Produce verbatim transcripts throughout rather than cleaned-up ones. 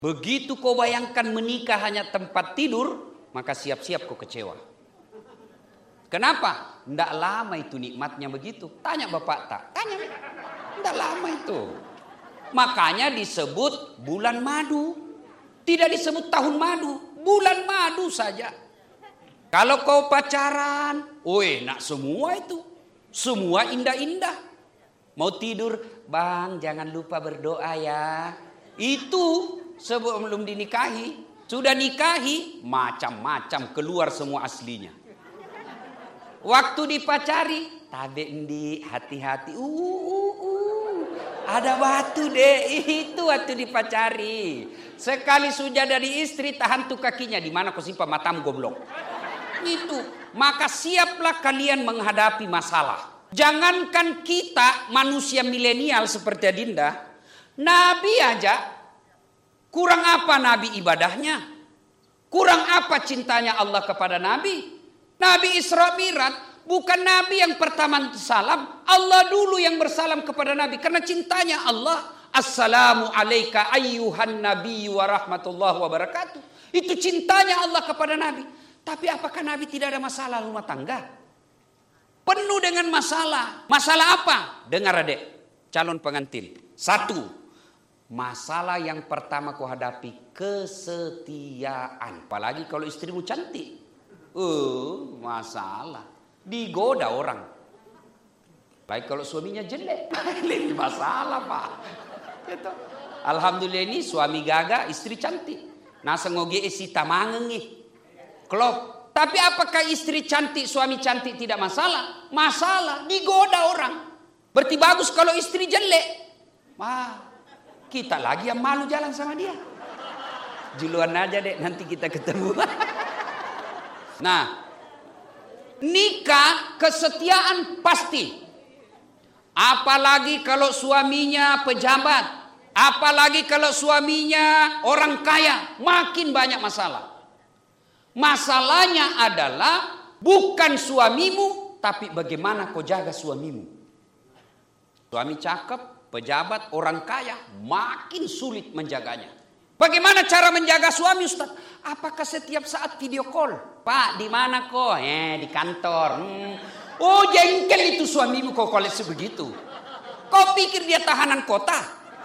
Begitu kau bayangkan menikah hanya tempat tidur, maka siap-siap kau kecewa. Kenapa? Tidak lama itu nikmatnya begitu. Tanya bapak tak? Tanya. Tidak lama itu. Makanya disebut bulan madu. Tidak disebut tahun madu. Bulan madu saja. Kalau kau pacaran, oh enak semua itu. Semua indah-indah. Mau tidur, bang jangan lupa berdoa ya. Itu sebelum dinikahi. Sudah nikahi, macam-macam keluar semua aslinya. Waktu dipacari, tabe endi, hati-hati. Uh, uh, uh. Ada batu deh, itu waktu dipacari. Sekali sudah dari istri, tahan tuh kakinya. Di mana kau simpan matamu goblok? Itu. Maka siaplah kalian menghadapi masalah. Jangankan kita manusia milenial seperti Adinda, Nabi aja kurang apa Nabi ibadahnya? Kurang apa cintanya Allah kepada Nabi? Nabi Isra Mi'raj bukan Nabi yang pertama salam, Allah dulu yang bersalam kepada Nabi karena cintanya Allah. Assalamu alayka ayyuhan nabiyyu wa rahmatullahi wa barakatuh. Itu cintanya Allah kepada Nabi. Tapi apakah Nabi tidak ada masalah rumah tangga? Penuh dengan masalah. Masalah apa? Dengar adek, calon pengantin. Satu, masalah yang pertama kau hadapi kesetiaan. Apalagi kalau istrimu cantik. Uh, masalah. Digoda orang. Baik kalau suaminya jelek. Ini masalah pak. Gitu. Alhamdulillah ini suami gagah, istri cantik. Nasa ngoge isi tamangengi. Klop. Tapi apakah istri cantik, suami cantik tidak masalah? Masalah. Digoda orang. Berarti bagus kalau istri jelek. Wah, kita lagi yang malu jalan sama dia. Juluan aja deh, nanti kita ketemu. Nah, nikah kesetiaan pasti. Apalagi kalau suaminya pejabat, apalagi kalau suaminya orang kaya, makin banyak masalah. Masalahnya adalah bukan suamimu, tapi bagaimana kau jaga suamimu. Suami cakep, pejabat, orang kaya, makin sulit menjaganya. Bagaimana cara menjaga suami, Ustaz? Apakah setiap saat video call? Pak, di mana kok? Eh, di kantor. Hmm. Oh, jengkel itu suamimu kok kalau sebegitu. Kau pikir dia tahanan kota?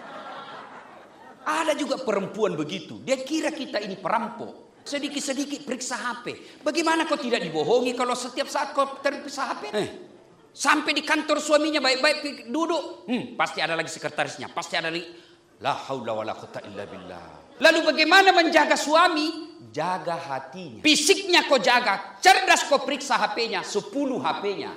Ada juga perempuan begitu. Dia kira kita ini perampok. Sedikit-sedikit periksa H P. Bagaimana kau tidak dibohongi kalau setiap saat kau terperiksa H P? Eh, sampai di kantor suaminya baik-baik duduk. Hmm, pasti ada lagi sekretarisnya. Pasti ada lagi. La haula wala quwwata illa billah. Lalu bagaimana menjaga suami? Jaga hatinya. Fisiknya kau jaga. Cerdas kau periksa H P-nya. sepuluh H P-nya.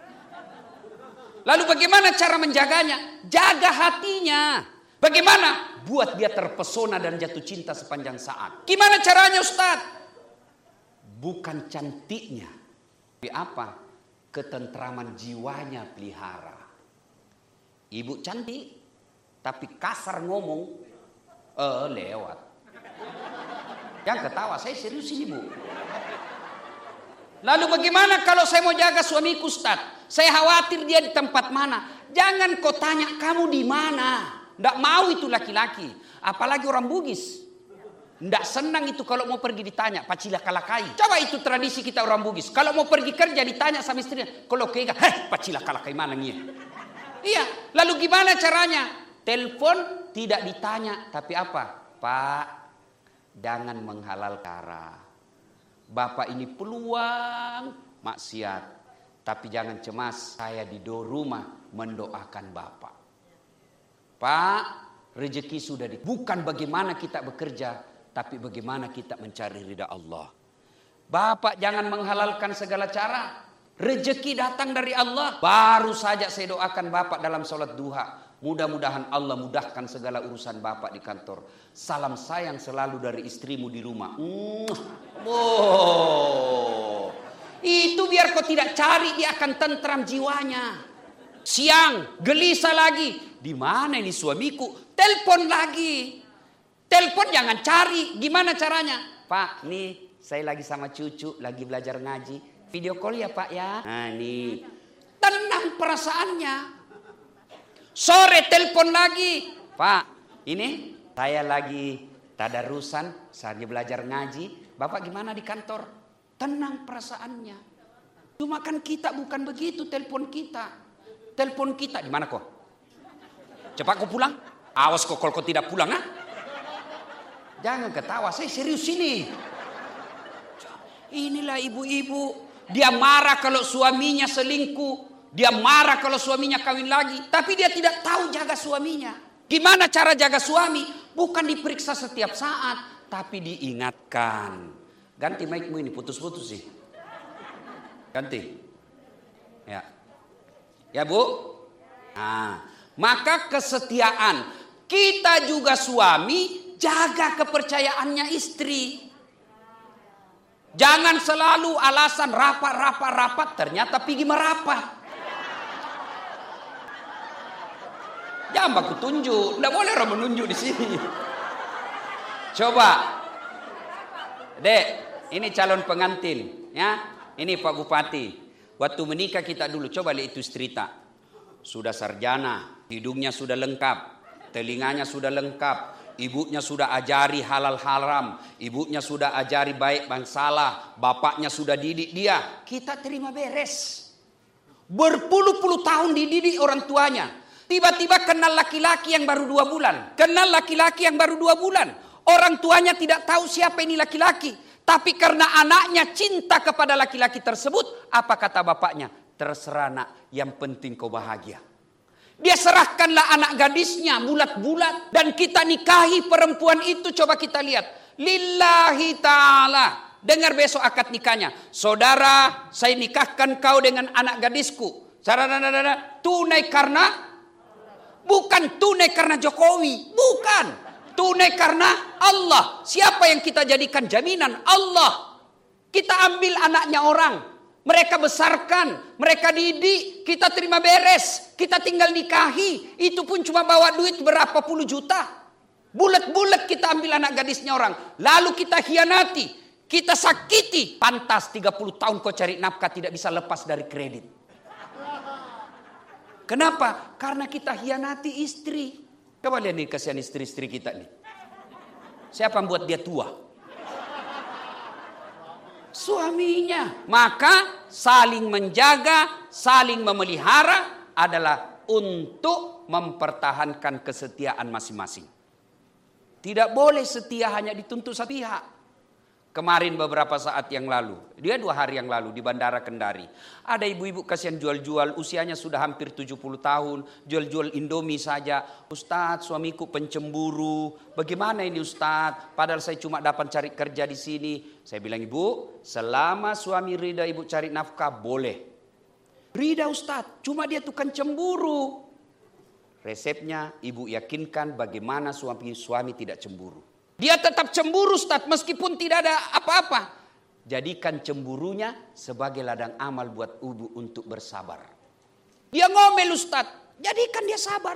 Lalu bagaimana cara menjaganya? Jaga hatinya. Bagaimana? Buat dia terpesona dan jatuh cinta sepanjang saat. Gimana caranya Ustaz? Bukan cantiknya. Tapi apa? Ketentraman jiwanya pelihara. Ibu cantik. Tapi kasar ngomong, eh lewat. Yang ketawa, saya serius ini bu. Lalu bagaimana kalau saya mau jaga suamiku Ustaz? Saya khawatir dia di tempat mana. Jangan kau tanya kamu di mana. Nggak mau itu laki-laki. Apalagi orang Bugis. Nggak senang itu kalau mau pergi ditanya. Pacila kalakai. Coba itu tradisi kita orang Bugis. Kalau mau pergi kerja ditanya sama istrinya. Kalau kega, heh pacila kalakai mana nih? Iya. Lalu gimana caranya? Telepon tidak ditanya, tapi apa? Pak, jangan menghalal kara. Bapak ini peluang maksiat, tapi jangan cemas. Saya di do rumah mendoakan Bapak. Pak, rezeki sudah di. Bukan bagaimana kita bekerja, tapi bagaimana kita mencari ridha Allah. Bapak jangan menghalalkan segala cara. Rezeki datang dari Allah. Baru saja saya doakan Bapak dalam sholat duha. Mudah-mudahan Allah mudahkan segala urusan Bapak di kantor. Salam sayang selalu dari istrimu di rumah. Oh, itu biar kau tidak cari, dia akan tentram jiwanya. Siang gelisah lagi. Di mana ini suamiku? Telepon lagi. Telepon jangan cari. Gimana caranya? Pak, nih saya lagi sama cucu, lagi belajar ngaji. Video call ya Pak ya. Nah nih, tenang perasaannya. Sore telepon lagi. Pak, ini saya lagi tadarusan, saatnya belajar ngaji. Bapak gimana di kantor? Tenang perasaannya. Cuma kan kita bukan begitu, telepon kita. Telepon kita, di mana kok? Cepat kau pulang. Awas kok kalau kau tidak pulang, ah. Jangan ketawa, saya serius ini. Inilah ibu-ibu. Dia marah kalau suaminya selingkuh. Dia marah kalau suaminya kawin lagi. Tapi dia tidak tahu jaga suaminya. Gimana cara jaga suami? Bukan diperiksa setiap saat. Tapi diingatkan. Ganti mic-mu ini, putus-putus sih. Ganti. Ya. Ya Bu? Nah, maka kesetiaan. Kita juga suami jaga kepercayaannya istri. Jangan selalu alasan rapat-rapat-rapat. Ternyata pergi merapat. Jangan baku tunjuk, tidak boleh orang menunjuk di sini. Coba, Dek, ini calon pengantin, ya. Ini Pak Bupati. Waktu menikah kita dulu, coba lihat itu cerita. Sudah sarjana, hidungnya sudah lengkap, telinganya sudah lengkap, ibunya sudah ajari halal haram, ibunya sudah ajari baik dan salah, bapaknya sudah didik dia. Kita terima beres. Berpuluh-puluh tahun dididik orang tuanya. Tiba-tiba kenal laki-laki yang baru dua bulan. Kenal laki-laki yang baru dua bulan. Orang tuanya tidak tahu siapa ini laki-laki. Tapi karena anaknya cinta kepada laki-laki tersebut. Apa kata bapaknya? Terserah nak, yang penting kau bahagia. Dia serahkanlah anak gadisnya bulat-bulat. Dan kita nikahi perempuan itu, coba kita lihat. Lillahi ta'ala. Dengar besok akad nikahnya. Saudara, saya nikahkan kau dengan anak gadisku. Sarana, tunai karena... Bukan tunai karena Jokowi. Bukan. Tunai karena Allah. Siapa yang kita jadikan jaminan? Allah. Kita ambil anaknya orang. Mereka besarkan. Mereka didik. Kita terima beres. Kita tinggal nikahi. Itu pun cuma bawa duit berapa puluh juta. Bulat-bulat kita ambil anak gadisnya orang. Lalu kita hianati. Kita sakiti. Pantas tiga puluh tahun kau cari nafkah tidak bisa lepas dari kredit. Kenapa? Karena kita hianati istri. Coba lihat nih kasihan istri-istri kita nih. Siapa yang buat dia tua? Suaminya. Maka saling menjaga, saling memelihara adalah untuk mempertahankan kesetiaan masing-masing. Tidak boleh setia hanya dituntut satu pihak. Kemarin beberapa saat yang lalu, dia dua hari yang lalu di Bandara Kendari. Ada ibu-ibu kasihan jual-jual, usianya sudah hampir tujuh puluh tahun. Jual-jual Indomie saja. Ustadz, suamiku pencemburu. Bagaimana ini Ustadz? Padahal saya cuma dapat cari kerja di sini. Saya bilang, Ibu, selama suami rida ibu cari nafkah, boleh. Rida Ustadz, cuma dia tukang cemburu. Resepnya, ibu yakinkan bagaimana suami suami tidak cemburu. Dia tetap cemburu Ustaz meskipun tidak ada apa-apa. Jadikan cemburunya sebagai ladang amal buat ibu untuk bersabar. Dia ngomel Ustaz, jadikan dia sabar.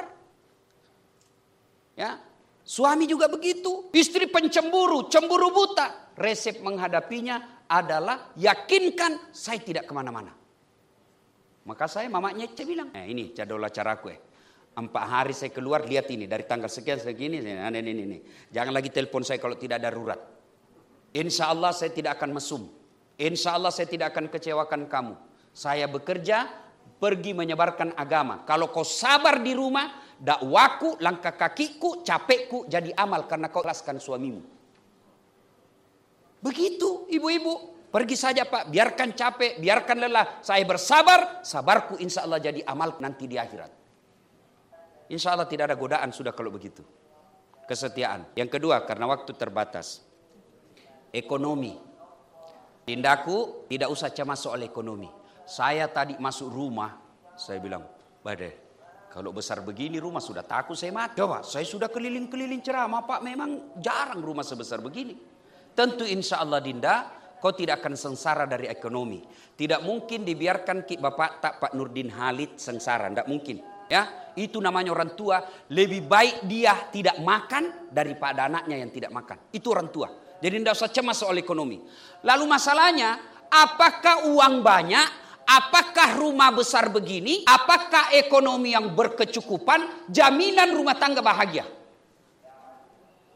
Ya, suami juga begitu. Istri pencemburu, cemburu buta. Resep menghadapinya adalah yakinkan saya tidak kemana-mana. Maka saya mamanya saya bilang, eh, ini jadwal acaraku ya. Empat hari saya keluar, lihat ini. Dari tanggal sekian segini, ini, ini, ini. Jangan lagi telepon saya kalau tidak darurat. Insya Allah saya tidak akan mesum. Insya Allah saya tidak akan kecewakan kamu. Saya bekerja, pergi menyebarkan agama. Kalau kau sabar di rumah, dakwaku, langkah kakiku, capekku jadi amal. Karena kau ikhlaskan suamimu. Begitu ibu-ibu. Pergi saja Pak, biarkan capek, biarkan lelah. Saya bersabar, sabarku insya Allah jadi amal nanti di akhirat. Insya Allah tidak ada godaan sudah kalau begitu. Kesetiaan. Yang kedua, karena waktu terbatas. Ekonomi. Tindaku tidak usah cemas soal ekonomi. Saya tadi masuk rumah, saya bilang, Bade, kalau besar begini rumah sudah takut saya mati. Coba, saya sudah keliling-keliling ceramah Pak, memang jarang rumah sebesar begini. Tentu insya Allah Dinda, kau tidak akan sengsara dari ekonomi. Tidak mungkin dibiarkan Bapak tak Pak Nurdin Halid sengsara, tidak mungkin. Ya, itu namanya orang tua. Lebih baik dia tidak makan daripada anaknya yang tidak makan. Itu orang tua. Jadi tidak usah cemas soal ekonomi. Lalu masalahnya, apakah uang banyak? Apakah rumah besar begini? Apakah ekonomi yang berkecukupan? Jaminan rumah tangga bahagia?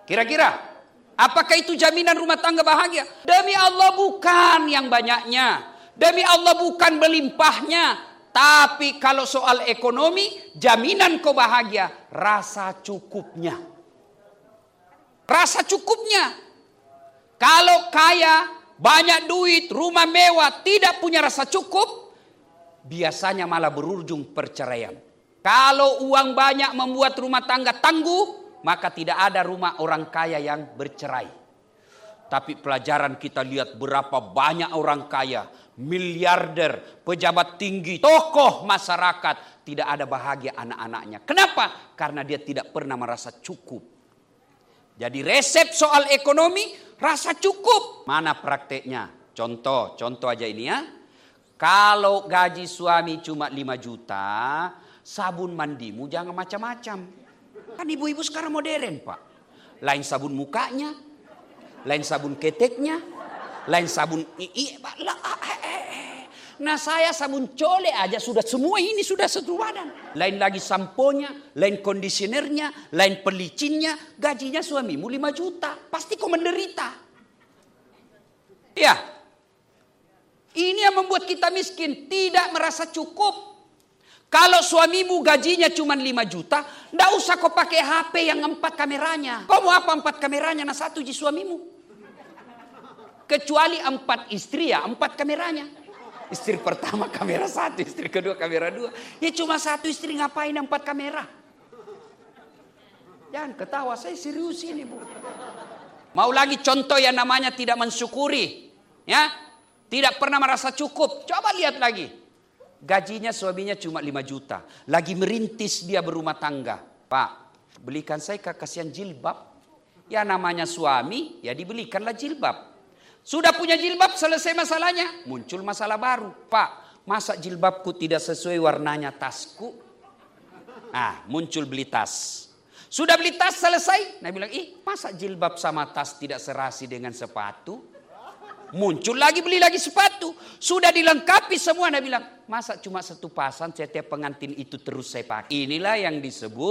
Kira-kira, apakah itu jaminan rumah tangga bahagia? Demi Allah bukan yang banyaknya. Demi Allah bukan berlimpahnya. Tapi kalau soal ekonomi, jaminan kau bahagia, rasa cukupnya. Rasa cukupnya. Kalau kaya, banyak duit, rumah mewah, tidak punya rasa cukup, biasanya malah berujung perceraian. Kalau uang banyak membuat rumah tangga tangguh, maka tidak ada rumah orang kaya yang bercerai. Tapi pelajaran kita lihat berapa banyak orang kaya, miliarder, pejabat tinggi, tokoh masyarakat, tidak ada bahagia anak-anaknya. Kenapa? Karena dia tidak pernah merasa cukup. Jadi resep soal ekonomi, rasa cukup. Mana prakteknya? Contoh, contoh aja ini ya. Kalau gaji suami cuma lima juta, sabun mandimu jangan macam-macam. Kan ibu-ibu sekarang modern, Pak. Lain sabun mukanya, lain sabun keteknya, lain sabun ii. Nah saya sabun cole aja sudah semua ini sudah satu badan. Lain lagi samponya, lain kondisionernya, lain pelicinnya. Gajinya suamimu lima juta. Pasti kau menderita. Ya. Ini yang membuat kita miskin. Tidak merasa cukup. Kalau suamimu gajinya cuma lima juta, ndak usah kau pakai H P yang empat kameranya. Kau mau apa empat kameranya? Nah satu di suamimu. Kecuali empat istri ya, empat kameranya. Istri pertama kamera satu, istri kedua kamera dua. Ya cuma satu istri ngapain empat kamera? Jangan ketawa, saya serius ini bu. Mau lagi contoh yang namanya tidak mensyukuri. Ya, tidak pernah merasa cukup. Coba lihat lagi. Gajinya suaminya cuma lima juta. Lagi merintis dia berumah tangga. Pak, belikan saya kekasihan jilbab. Ya namanya suami, ya dibelikanlah jilbab. Sudah punya jilbab, selesai masalahnya. Muncul masalah baru. Pak, masa jilbabku tidak sesuai warnanya tasku? Ah, muncul beli tas. Sudah beli tas selesai. Nah bilang, ih masa jilbab sama tas tidak serasi dengan sepatu? Muncul lagi beli lagi sepatu. Sudah dilengkapi semua. Nah bilang, masa cuma satu pasang setiap pengantin itu terus saya pakai. Inilah yang disebut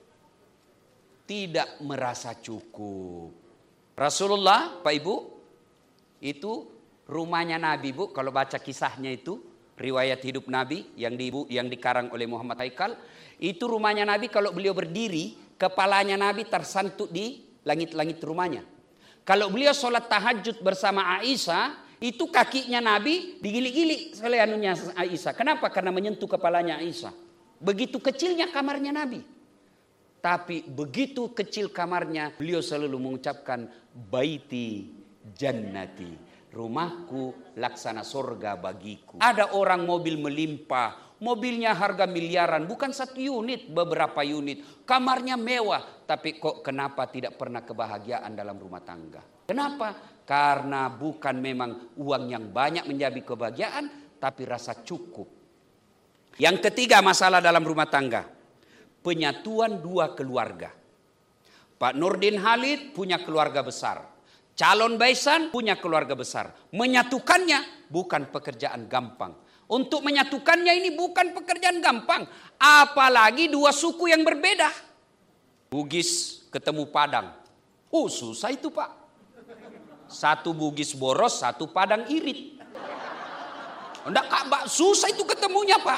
tidak merasa cukup. Rasulullah, Pak Ibu, itu rumahnya Nabi bu. Kalau baca kisahnya itu, riwayat hidup Nabi yang di, yang dikarang oleh Muhammad Haikal. Itu rumahnya Nabi kalau beliau berdiri, kepalanya Nabi tersantuk di langit-langit rumahnya. Kalau beliau sholat tahajud bersama Aisyah, itu kakinya Nabi digili-gili oleh anunya Aisyah. Kenapa? Karena menyentuh kepalanya Aisyah. Begitu kecilnya kamarnya Nabi. Tapi begitu kecil kamarnya, beliau selalu mengucapkan, baiti jannati. Rumahku laksana surga bagiku. Ada orang mobil melimpah. Mobilnya harga miliaran, bukan satu unit, beberapa unit. Kamarnya mewah, tapi kok kenapa tidak pernah kebahagiaan dalam rumah tangga? Kenapa? Karena bukan memang uang yang banyak menjadi kebahagiaan, tapi rasa cukup. Yang ketiga masalah dalam rumah tangga, penyatuan dua keluarga. Pak Nurdin Halid punya keluarga besar. Calon Baisan punya keluarga besar. Menyatukannya bukan pekerjaan gampang. Untuk menyatukannya ini bukan pekerjaan gampang. Apalagi dua suku yang berbeda. Bugis ketemu Padang. Oh susah itu Pak. Satu Bugis boros, satu Padang irit. Enggak, Kak, susah itu ketemunya Pak.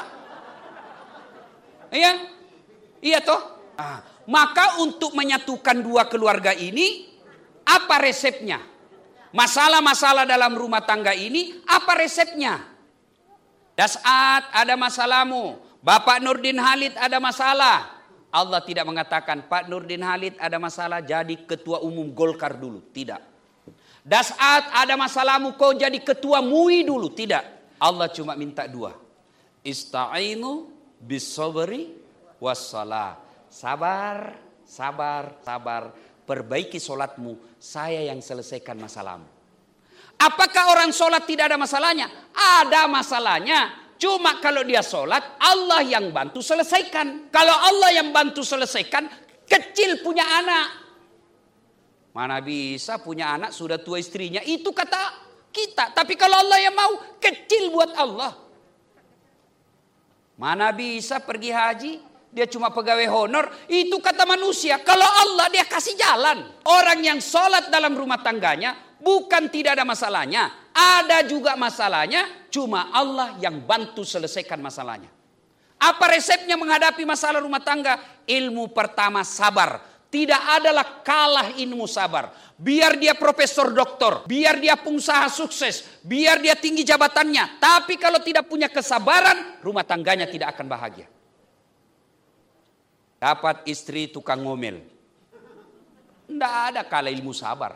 Iya? Iya toh? Ah, maka untuk menyatukan dua keluarga ini, apa resepnya? Masalah-masalah dalam rumah tangga ini, apa resepnya? Dasat ada masalahmu, Bapak Nurdin Halid ada masalah. Allah tidak mengatakan Pak Nurdin Halid ada masalah jadi ketua umum Golkar dulu. Tidak. Dasat ada masalahmu kau jadi ketua M U I dulu. Tidak. Allah cuma minta dua. Ista'inu bis-sabri was-salah. Sabar, sabar, sabar. Perbaiki solatmu. Saya yang selesaikan masalahmu. Apakah orang sholat tidak ada masalahnya? Ada masalahnya. Cuma kalau dia sholat, Allah yang bantu selesaikan. Kalau Allah yang bantu selesaikan, kecil punya anak. Mana bisa punya anak sudah tua istrinya. Itu kata kita. Tapi kalau Allah yang mau, kecil buat Allah. Mana bisa pergi haji, dia cuma pegawai honor. Itu kata manusia. Kalau Allah dia kasih jalan. Orang yang sholat dalam rumah tangganya bukan tidak ada masalahnya. Ada juga masalahnya. Cuma Allah yang bantu selesaikan masalahnya. Apa resepnya menghadapi masalah rumah tangga? Ilmu pertama sabar. Tidak adalah kalah ilmu sabar. Biar dia profesor doktor, biar dia pengusaha sukses, biar dia tinggi jabatannya. Tapi kalau tidak punya kesabaran, rumah tangganya tidak akan bahagia. Dapat istri tukang ngomel. Tidak ada kalah ilmu sabar.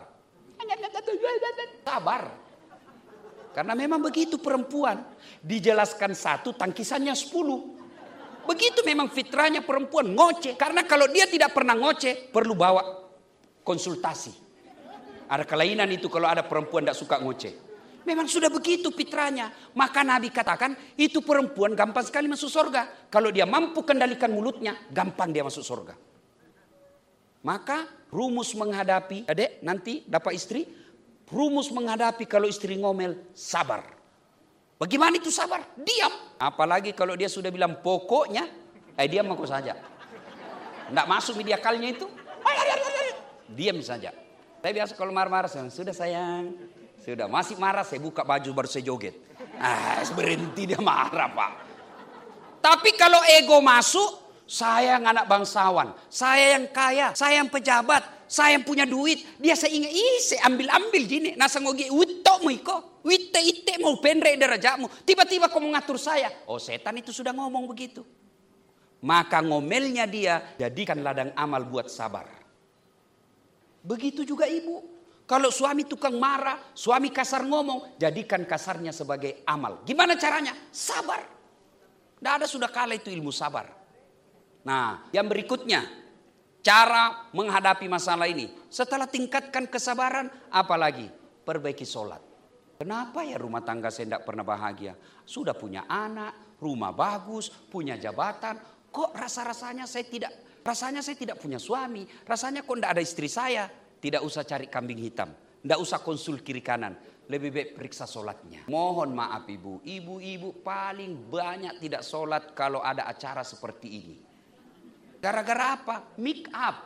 Sabar. Karena memang begitu perempuan. Dijelaskan satu, tangkisannya sepuluh. Begitu memang fitrahnya perempuan, ngoceh. Karena kalau dia tidak pernah ngoceh, perlu bawa konsultasi. Ada kelainan itu kalau ada perempuan tidak suka ngoceh. Memang sudah begitu fitrahnya. Maka Nabi katakan, itu perempuan gampang sekali masuk surga. Kalau dia mampu kendalikan mulutnya, gampang dia masuk surga. Maka rumus menghadapi, adek nanti dapat istri, rumus menghadapi kalau istri ngomel, sabar. Bagaimana itu sabar? Diam. Apalagi kalau dia sudah bilang pokoknya, eh diam aku saja. Tidak masuk media kalnya itu. Diam saja. Saya biasa kalau marah-marah, sudah sayang. Sudah, masih marah saya buka baju baru saya joget. Ah, berhenti dia marah pak. Tapi kalau ego masuk, saya yang anak bangsawan. Saya yang kaya, saya yang pejabat. Saya yang punya duit. Dia saya ingat, ih saya ambil-ambil gini. Nasa ngogi, utok mo iko. Witte ite mau pendek derajatmu. Tiba-tiba kau mengatur saya. Oh setan itu sudah ngomong begitu. Maka ngomelnya dia jadikan ladang amal buat sabar. Begitu juga ibu. Kalau suami tukang marah, suami kasar ngomong, jadikan kasarnya sebagai amal. Gimana caranya? Sabar. Tidak ada sudah kalah itu ilmu sabar. Nah yang berikutnya. Cara menghadapi masalah ini. Setelah tingkatkan kesabaran, apalagi? Perbaiki sholat. Kenapa ya rumah tangga saya tidak pernah bahagia? Sudah punya anak, rumah bagus, punya jabatan. Kok rasa-rasanya saya tidak, rasanya saya tidak punya suami. Rasanya kok tidak ada istri saya. Tidak usah cari kambing hitam. Tidak usah konsul kiri kanan. Lebih baik periksa sholatnya. Mohon maaf ibu. Ibu-ibu paling banyak tidak sholat kalau ada acara seperti ini. Gara-gara apa? Make up.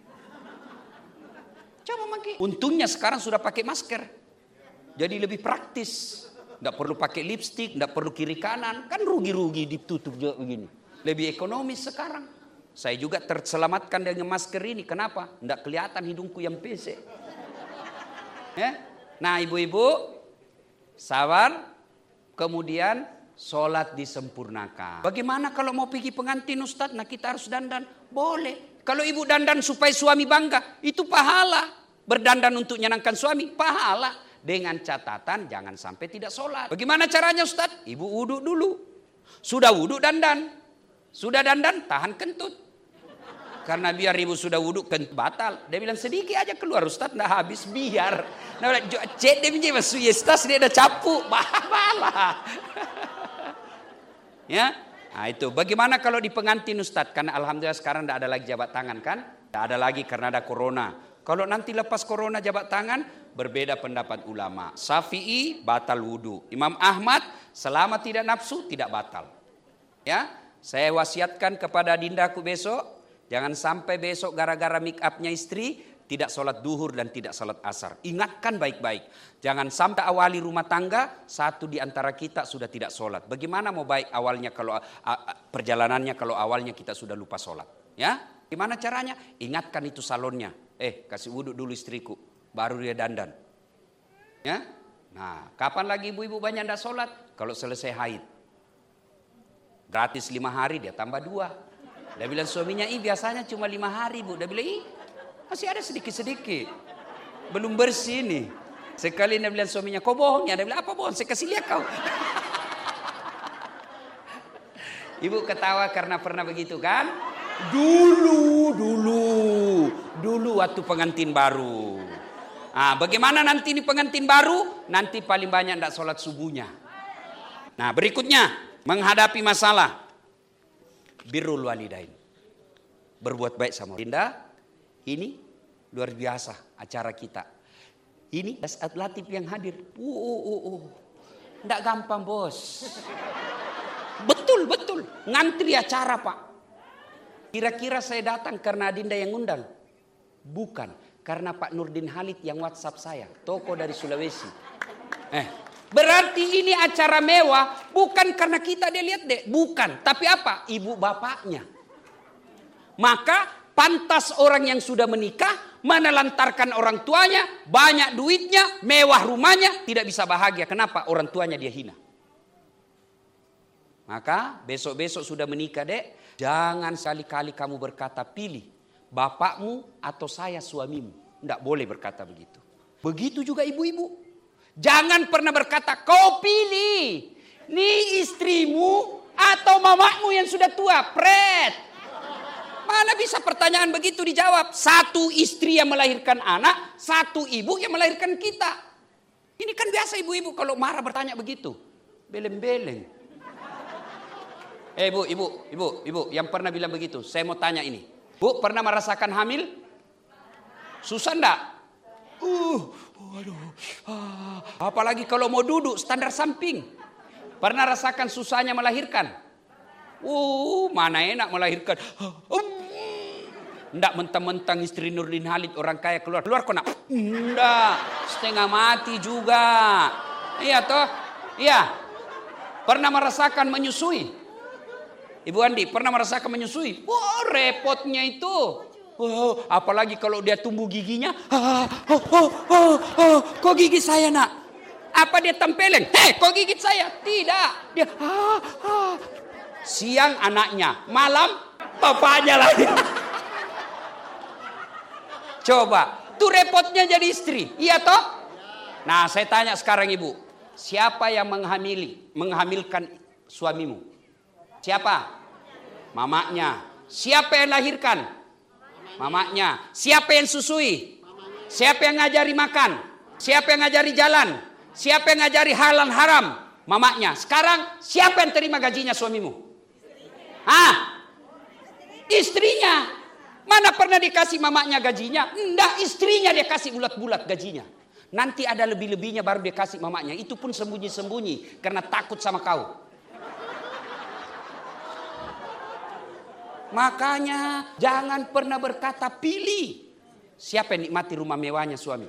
Coba makin. Untungnya sekarang sudah pakai masker. Jadi lebih praktis. Tidak perlu pakai lipstik, tidak perlu kiri kanan. Kan rugi-rugi ditutup juga begini. Lebih ekonomis sekarang. Saya juga terselamatkan dengan masker ini. Kenapa? Tidak kelihatan hidungku yang pesek. Ya? Nah ibu-ibu, sabar. Kemudian sholat disempurnakan. Bagaimana kalau mau pergi pengantin Ustaz? Nah kita harus dandan. Boleh. Kalau ibu dandan supaya suami bangga. Itu pahala. Berdandan untuk menyenangkan suami. Pahala. Dengan catatan jangan sampai tidak sholat. Bagaimana caranya Ustaz? Ibu wudhu dulu. Sudah wudhu dandan. Sudah dandan tahan kentut. Karena biar ibu sudah wudhu kentut batal. Dia bilang sedikit aja keluar Ustaz. Nah habis biar. Nah cek dia punya masuk yestas dia ada capuk. Bahala. Ya. Nah itu. Bagaimana kalau di pengantin Ustaz? Karena alhamdulillah sekarang tidak ada lagi jabat tangan kan. Tidak ada lagi karena ada corona. Kalau nanti lepas corona jabat tangan, berbeda pendapat ulama. Syafi'i batal wudu. Imam Ahmad selama tidak nafsu tidak batal. Ya, saya wasiatkan kepada dindaku besok, jangan sampai besok gara-gara make upnya istri tidak sholat duhur dan tidak sholat asar. Ingatkan baik-baik. Jangan sampai awali rumah tangga satu di antara kita sudah tidak sholat. Bagaimana mau baik awalnya kalau a, a, perjalanannya kalau awalnya kita sudah lupa sholat? Ya, gimana caranya? Ingatkan itu salonnya. Eh, kasih wudhu dulu istriku, baru dia dandan. Ya, nah, kapan lagi ibu-ibu banyak tidak sholat? Kalau selesai haid, gratis lima hari dia tambah dua. Dia bilang suaminya, ih biasanya cuma lima hari bu. Dia bilang, ih masih ada sedikit-sedikit, belum bersih nih. Sekali dia bilang suaminya, kau bohong ya? Dia bilang, apa bohong? Saya kasih lihat kau. Ibu ketawa karena pernah begitu kan? Dulu, dulu, dulu waktu pengantin baru. Nah, bagaimana nanti ini pengantin baru? Nanti paling banyak tidak sholat subuhnya. Nah, berikutnya menghadapi masalah. Birrul walidain. Berbuat baik sama Linda. Ini luar biasa acara kita. Ini Ustaz Latif yang hadir. Uh, uh, uh, uh. Tidak gampang bos. Betul, betul. Ngantri acara pak. Kira-kira saya datang karena Adinda yang undang? Bukan, karena Pak Nurdin Halid yang WhatsApp saya, tokoh dari Sulawesi. Eh, berarti ini acara mewah bukan karena kita, dia lihat deh, bukan. Tapi apa? Ibu bapaknya. Maka pantas orang yang sudah menikah menelantarkan orang tuanya, banyak duitnya, mewah rumahnya, tidak bisa bahagia. Kenapa? Orang tuanya dia hina. Maka besok-besok sudah menikah dek, jangan sekali-kali kamu berkata pilih bapakmu atau saya suamimu. Tidak boleh berkata begitu. Begitu juga ibu-ibu. Jangan pernah berkata kau pilih nih istrimu atau mamamu yang sudah tua. Pret. Mana bisa pertanyaan begitu dijawab. Satu istri yang melahirkan anak, satu ibu yang melahirkan kita. Ini kan biasa ibu-ibu kalau marah bertanya begitu. Beleng-beleng. Eh ibu, ibu, ibu, ibu yang pernah bilang begitu. Saya mau tanya ini. Bu, pernah merasakan hamil? Susah enggak? Uh, waduh. Ah, apalagi kalau mau duduk standar samping. Pernah rasakan susahnya melahirkan? Uh, mana enak melahirkan. Um, enggak mentang-mentang istri Nurdin Halid orang kaya keluar. Keluar kok nak? Enggak, setengah mati juga. Iya toh? Iya. Pernah merasakan menyusui? Ibu Andi pernah merasakan menyusui? Wah, repotnya itu. Oh, apalagi kalau dia tumbuh giginya. Ah, oh, oh, oh, oh, kok gigi saya nak? Apa dia tempeleng? Hei, kok gigit saya? Tidak. Dia ah, ah. Siang anaknya, malam bapaknya lagi. Coba, tuh repotnya jadi istri. Iya toh? Nah, saya tanya sekarang ibu, siapa yang menghamili, menghamilkan suamimu? Siapa? Mamaknya. Siapa yang lahirkan? Mamaknya. Siapa yang susui? Siapa yang ngajari makan? Siapa yang ngajari jalan? Siapa yang ngajari halal haram? Mamaknya. Sekarang siapa yang terima gajinya suamimu? Hah? Istrinya. Mana pernah dikasih mamaknya gajinya? Enggak, istrinya dia kasih bulat-bulat gajinya. Nanti ada lebih-lebihnya baru dia kasih mamaknya. Itu pun sembunyi-sembunyi karena takut sama kau. Makanya jangan pernah berkata pilih. Siapa yang nikmati rumah mewahnya suami?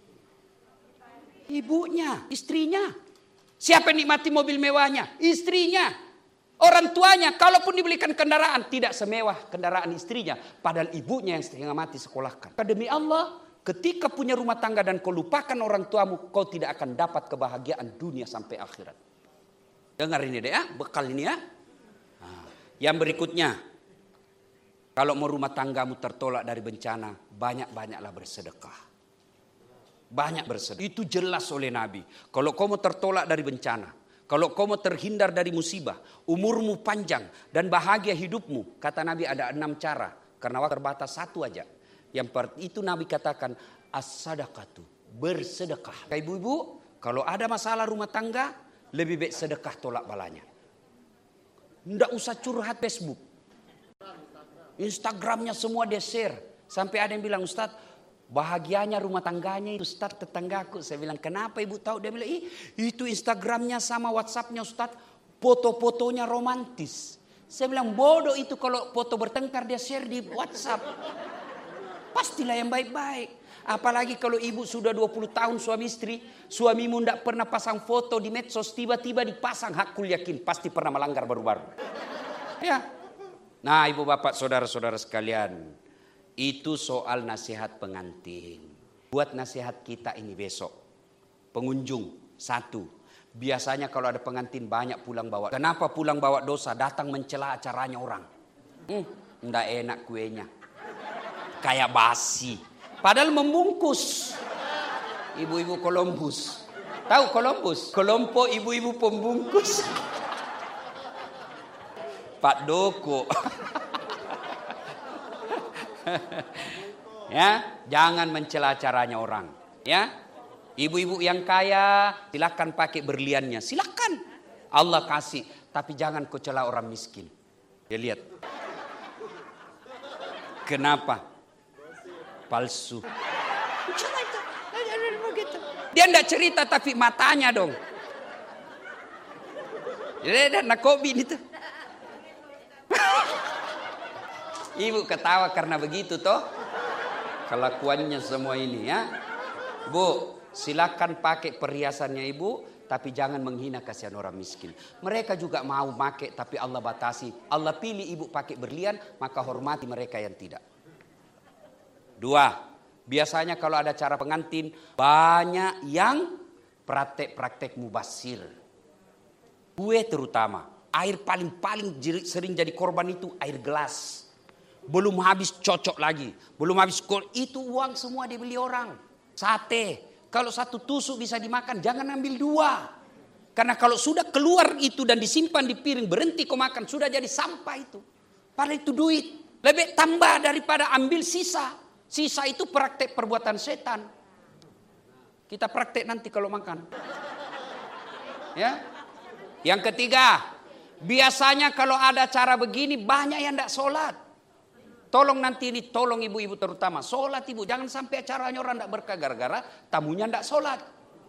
Ibunya, istrinya. Siapa yang nikmati mobil mewahnya? Istrinya. Orang tuanya, kalaupun dibelikan kendaraan, tidak semewah kendaraan istrinya. Padahal ibunya yang setengah mati sekolahkan. Demi Allah, ketika punya rumah tangga dan kau lupakan orang tuamu, kau tidak akan dapat kebahagiaan dunia sampai akhirat. Dengar ini deh ya, bekal ini ya. Nah, yang berikutnya. Kalau mau rumah tanggamu tertolak dari bencana, banyak-banyaklah bersedekah. Banyak bersedekah. Itu jelas oleh Nabi. Kalau kau mau tertolak dari bencana, kalau kau mau terhindar dari musibah, umurmu panjang dan bahagia hidupmu, kata Nabi ada enam cara. Karena waktu terbatas satu aja. Yang itu Nabi katakan as-sadaqatu, bersedekah. Ibu-ibu, kalau ada masalah rumah tangga, lebih baik sedekah tolak balanya. Nggak usah curhat Facebook. Instagramnya semua dia share. Sampai ada yang bilang, Ustadz, bahagianya rumah tangganya itu Ustadz tetanggaku. Saya bilang, kenapa ibu tahu? Dia bilang, ih itu Instagramnya sama WhatsAppnya Ustadz, foto-fotonya romantis. Saya bilang, bodoh itu kalau foto bertengkar dia share di WhatsApp. Pastilah yang baik-baik. Apalagi kalau ibu sudah dua puluh tahun suami istri, suamimu tidak pernah pasang foto di medsos, tiba-tiba dipasang, hakul yakin pasti pernah melanggar baru-baru. Ya. Nah ibu bapak saudara-saudara sekalian, itu soal nasihat pengantin. Buat nasihat kita ini besok. Pengunjung, satu. Biasanya kalau ada pengantin banyak pulang bawa. Kenapa pulang bawa dosa? Datang mencela acaranya orang. Hmm, nggak enak kuenya. Kayak basi. Padahal membungkus. Ibu-ibu Columbus. Tahu Columbus? Kelompok ibu-ibu pembungkus. Pak Doko. Ya, jangan mencela caranya orang. Ya, ibu-ibu yang kaya silakan pakai berliannya, silakan. Allah kasih, tapi jangan kau cela orang miskin. Ya lihat. Kenapa? Palsu. Dia enggak cerita tapi matanya dong. Jadi ada nakobin itu. Ibu ketawa karena begitu toh. Kelakuannya semua ini ya. Bu, silakan pakai perhiasannya ibu, tapi jangan menghina kasihan orang miskin. Mereka juga mau pakai, tapi Allah batasi. Allah pilih ibu pakai berlian, maka hormati mereka yang tidak. Dua, biasanya kalau ada acara pengantin, banyak yang praktek-praktek mubasir. Gue terutama, air paling-paling sering jadi korban itu air gelas. Belum habis cocok lagi, belum habis kol, itu uang semua dibeli orang. Sate, kalau satu tusuk bisa dimakan, jangan ambil dua. Karena kalau sudah keluar itu dan disimpan di piring, berhenti kau makan, sudah jadi sampah itu. Padahal itu duit, lebih tambah daripada ambil sisa. Sisa itu praktek perbuatan setan. Kita praktek nanti kalau makan. Ya. Yang ketiga, biasanya kalau ada acara begini banyak yang tidak sholat. Tolong nanti ini, tolong ibu-ibu terutama. Sholat ibu, jangan sampai acaranya orang tidak berkah gara-gara tamunya tidak sholat.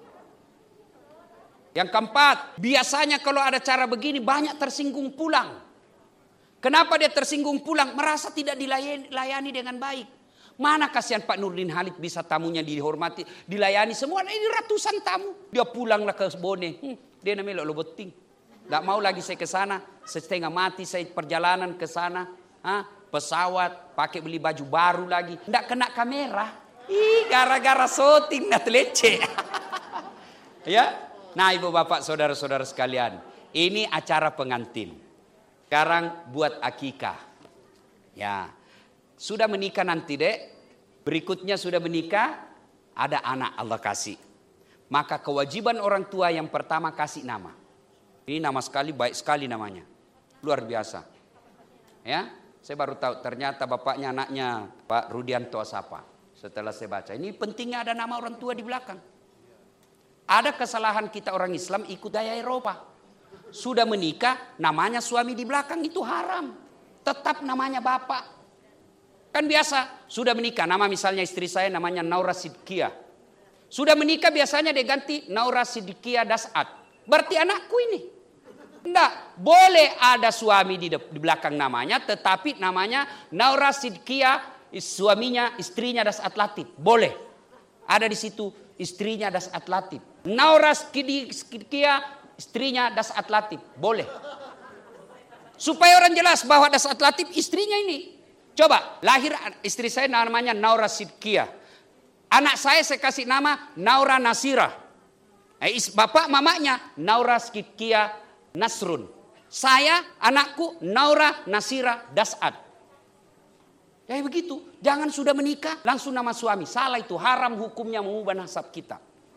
Yang keempat, biasanya kalau ada acara begini banyak tersinggung pulang. Kenapa dia tersinggung pulang? Merasa tidak dilayani dengan baik. Mana kasihan Pak Nurdin Halid bisa tamunya dihormati, dilayani semua. Ini ratusan tamu. Dia pulanglah ke Bone. Hmm, dia namanya lo beting. Tidak mau lagi saya ke sana. Setengah mati saya perjalanan ke sana. Hah? Pesawat, pakai beli baju baru lagi. Tidak kena kamera. Ih, gara-gara syuting nat lece. Ya. Nah, ibu bapak saudara-saudara sekalian. Ini acara pengantin. Sekarang buat akikah. Ya. Sudah menikah nanti dek, berikutnya sudah menikah, ada anak Allah kasih. Maka kewajiban orang tua yang pertama kasih nama. Ini nama sekali, baik sekali namanya. Luar biasa. Ya, saya baru tahu ternyata bapaknya anaknya Pak Rudianto Asapa. Setelah saya baca, ini pentingnya ada nama orang tua di belakang. Ada kesalahan kita orang Islam ikut gaya Eropa. Sudah menikah, namanya suami di belakang itu haram. Tetap namanya bapak. Kan biasa, sudah menikah, nama misalnya istri saya namanya Naura Sidkia. Sudah menikah biasanya dia ganti Naura Sidkia Dasat. Berarti anakku ini. Enggak, boleh ada suami di, di belakang namanya, tetapi namanya Naura Sidkia, suaminya, istrinya Dasat Latif. Boleh. Ada di situ istrinya Dasat Latif. Naura Sidkia, istrinya Dasat Latif. Boleh. Supaya orang jelas bahwa Dasat Latif istrinya ini. Coba, lahir istri saya namanya Naura Sidkia. Anak saya saya kasih nama Naura Nasira. Eh, bapak mamanya Naura Sidkia Nasrun. Saya anakku Naura Nasira Dasat. Ya begitu. Jangan sudah menikah langsung nama suami. Salah itu, haram hukumnya mengubah nasab kita.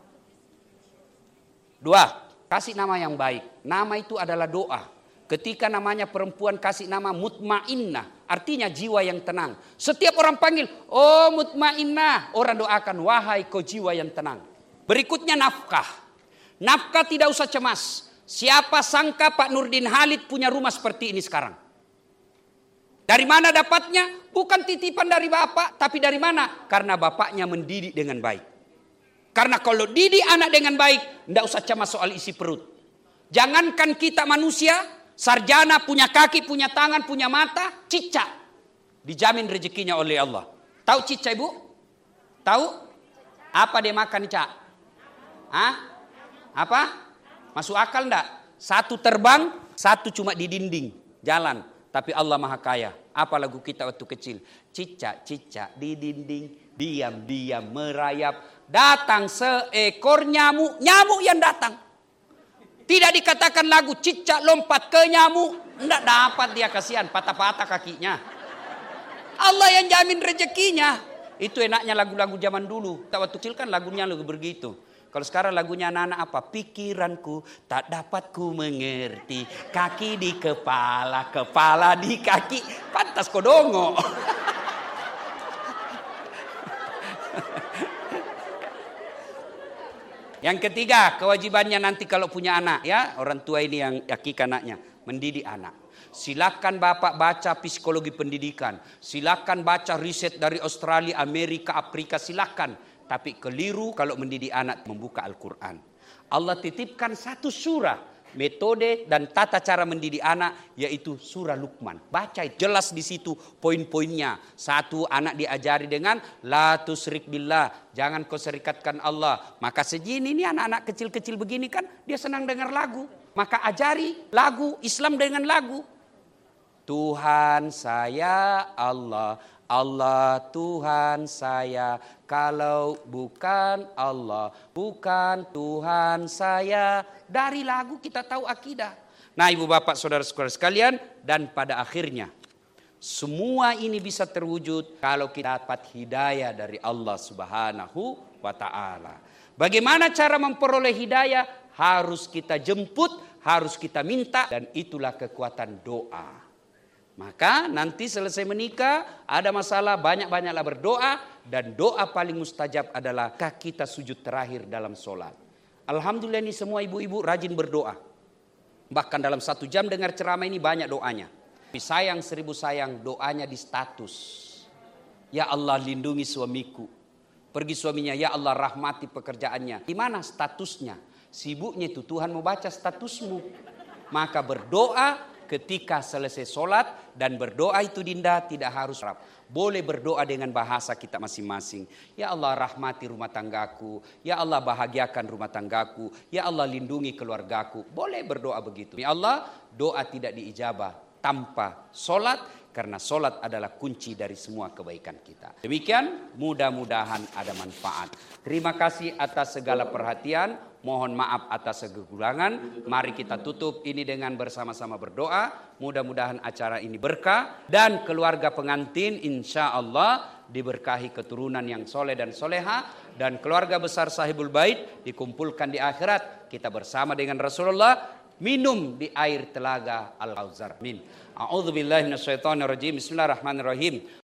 Dua, kasih nama yang baik. Nama itu adalah doa. Ketika namanya perempuan kasih nama mutmainnah, artinya jiwa yang tenang. Setiap orang panggil, oh mutmainnah, orang doakan, wahai kau jiwa yang tenang. Berikutnya nafkah. Nafkah tidak usah cemas. Siapa sangka Pak Nurdin Halid punya rumah seperti ini sekarang? Dari mana dapatnya? Bukan titipan dari bapak, tapi dari mana? Karena bapaknya mendidik dengan baik. Karena kalau didik anak dengan baik, tidak usah cemas soal isi perut. Jangankan kita manusia, sarjana punya kaki, punya tangan, punya mata, cicak. Dijamin rezekinya oleh Allah. Tahu cicak ibu? Tahu? Apa dia makan cicak? Hah? Apa? Masuk akal enggak? Satu terbang, satu cuma di dinding, jalan. Tapi Allah Maha Kaya. Apa lagu kita waktu kecil? Cicak-cicak di dinding, diam-diam merayap. Datang seekor nyamuk, nyamuk yang datang. Tidak dikatakan lagu cicak lompat ke nyamuk. Tidak dapat dia, kasihan, patah-patah kakinya. Allah yang jamin rezekinya. Itu enaknya lagu-lagu zaman dulu. Tak waktu kecil kan lagunya lagu begitu. Kalau sekarang lagunya anak-anak apa? Pikiranku tak dapat ku mengerti. Kaki di kepala, kepala di kaki. Pantas kodongo. Yang ketiga, kewajibannya nanti kalau punya anak, ya, orang tua ini yang hakik anaknya, mendidik anak. Silakan Bapak baca psikologi pendidikan, silakan baca riset dari Australia, Amerika, Afrika, silakan. Tapi keliru kalau mendidik anak membuka Al-Quran. Allah titipkan satu surah metode dan tata cara mendidik anak, yaitu surah Luqman. Baca jelas di situ poin-poinnya. Satu, anak diajari dengan la tusyrik billah, jangan kau serikatkan Allah. Maka segini ini anak-anak kecil-kecil begini kan dia senang dengar lagu. Maka ajari lagu Islam dengan lagu. Tuhan saya Allah, Allah Tuhan saya, kalau bukan Allah, bukan Tuhan saya. Dari lagu kita tahu akidah. Nah, ibu bapak saudara-saudara sekalian, dan pada akhirnya semua ini bisa terwujud kalau kita dapat hidayah dari Allah Subhanahu wa ta'ala. Bagaimana cara memperoleh hidayah? Harus kita jemput, harus kita minta, dan itulah kekuatan doa. Maka nanti selesai menikah, ada masalah, banyak-banyaklah berdoa. Dan doa paling mustajab adalah kita sujud terakhir dalam sholat. Alhamdulillah ini semua ibu-ibu rajin berdoa. Bahkan dalam satu jam dengar ceramah ini banyak doanya. Sayang seribu sayang, doanya di status. Ya Allah lindungi suamiku. Pergi suaminya, ya Allah rahmati pekerjaannya. Di mana statusnya? Sibuknya itu Tuhan mau baca statusmu. Maka berdoa ketika selesai sholat, dan berdoa itu Dinda tidak harus Arab. Boleh berdoa dengan bahasa kita masing-masing. Ya Allah rahmati rumah tanggaku. Ya Allah bahagiakan rumah tanggaku. Ya Allah lindungi keluargaku. Boleh berdoa begitu. Ya Allah, doa tidak diijabah tanpa sholat. Karena sholat adalah kunci dari semua kebaikan kita. Demikian, mudah-mudahan ada manfaat. Terima kasih atas segala perhatian. Mohon maaf atas kekurangan. Mari kita tutup ini dengan bersama-sama berdoa. Mudah-mudahan acara ini berkah. Dan keluarga pengantin insya Allah diberkahi keturunan yang soleh dan soleha. Dan keluarga besar sahibul bait dikumpulkan di akhirat. Kita bersama dengan Rasulullah minum di air telaga Al-Kautsar. Amin. A'udzubillahi minasyaitonirrajim. Bismillahirrahmanirrahim.